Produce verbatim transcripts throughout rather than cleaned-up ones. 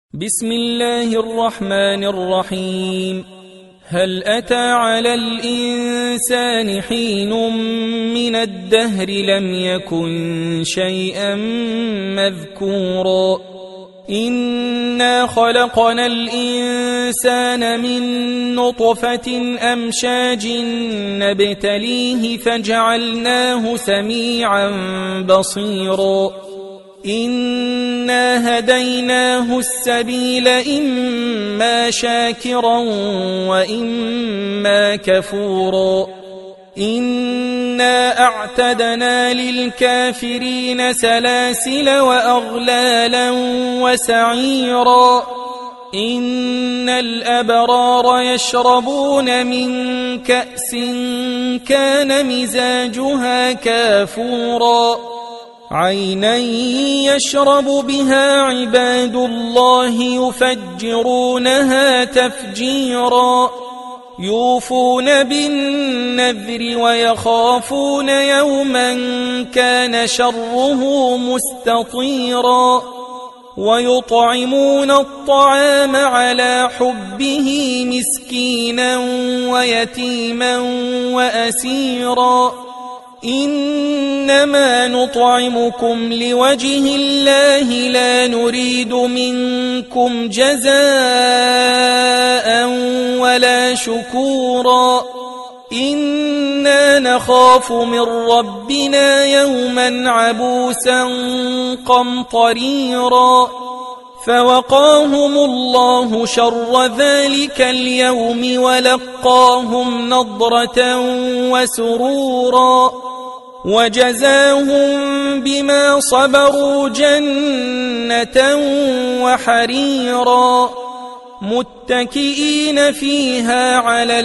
بسم الله الرحمن الرحيم. هل أتى على الإنسان حين من الدهر لم يكن شيئا مذكورا إنا خلقنا الإنسان من نطفة أمشاج نبتليه فجعلناه سميعا بصيرا إنا هديناه السبيل إما شاكرا وإما كفورا إنا أعتدنا للكافرين سلاسل وأغلالا وسعيرا إن الأبرار يشربون من كأس كان مزاجها كافورا عينا يشرب بها عباد الله يفجرونها تفجيرا يوفون بالنذر ويخافون يوما كان شره مستطيرا ويطعمون الطعام على حبه مسكينا ويتيما وأسيرا إنما نطعمكم لوجه الله لا نريد منكم جزاء ولا شكورا إنا نخاف من ربنا يوما عبوسا قمطريرا فوقاهم الله شر ذلك اليوم ولقاهم نضرة وسرورا وجزاهم بما صبروا جنة وحريرا متكئين فيها على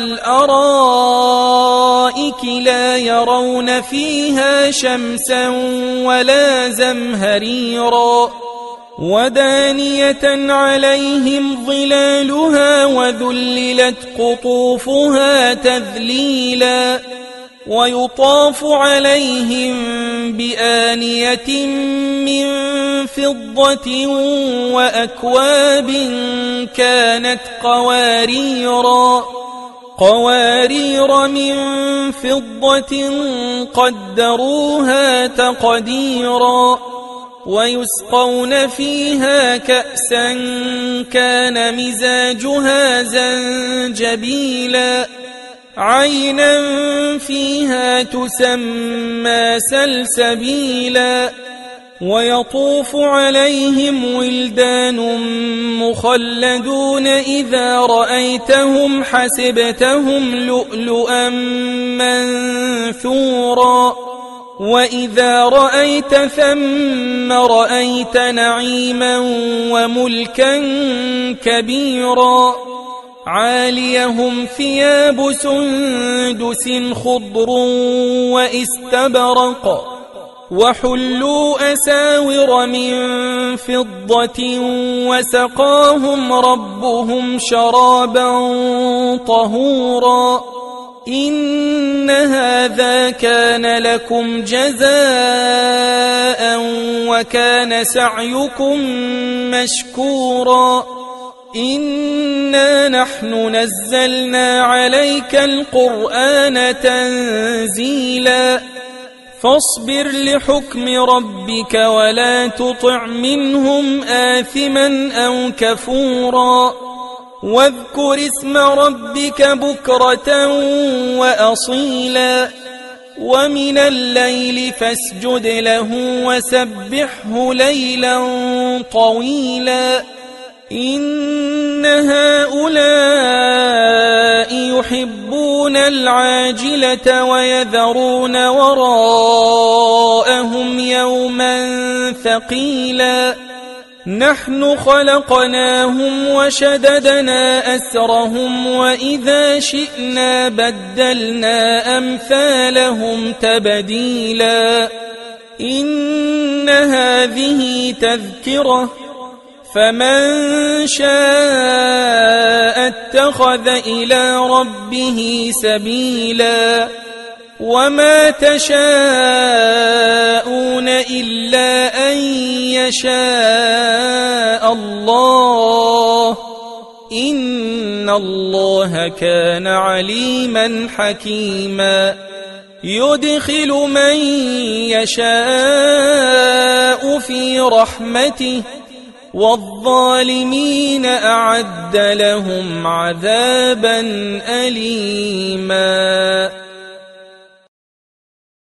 الأرائك لا يرون فيها شمسا ولا زمهريرا ودانية عليهم ظلالها وذللت قطوفها تذليلا ويطاف عليهم بآنية من فضة وأكواب كانت قواريرا قوارير من فضة قدروها تقديرا ويسقون فيها كأسا كان مزاجها زنجبيلا عينا فيها تسمى سلسبيلا ويطوف عليهم ولدان مخلدون إذا رأيتهم حسبتهم لؤلؤا منثورا وإذا رأيت ثم رأيت نعيما وملكا كبيرا عاليهم ثياب سندس خضر واستبرق وحلوا أساور من فضة وسقاهم ربهم شرابا طهورا إن هذا كان لكم جزاء وكان سعيكم مشكورا إنا نحن نزلنا عليك القرآن تنزيلا فاصبر لحكم ربك ولا تطع منهم آثما أو كفورا واذكر اسم ربك بكرة وأصيلا ومن الليل فاسجد له وسبحه ليلا طويلا إن هؤلاء يحبون العاجلة ويذرون وراءهم يوما ثقيلا نحن خلقناهم وشددنا أسرهم وإذا شئنا بدلنا أمثالهم تبديلا إن هذه تذكرة فمن شاء اتخذ إلى ربه سبيلا وما تشاءون إلا أن يشاء الله إن الله كان عليما حكيما يدخل من يشاء في رحمته والظالمين أعد لهم عذابا أليما.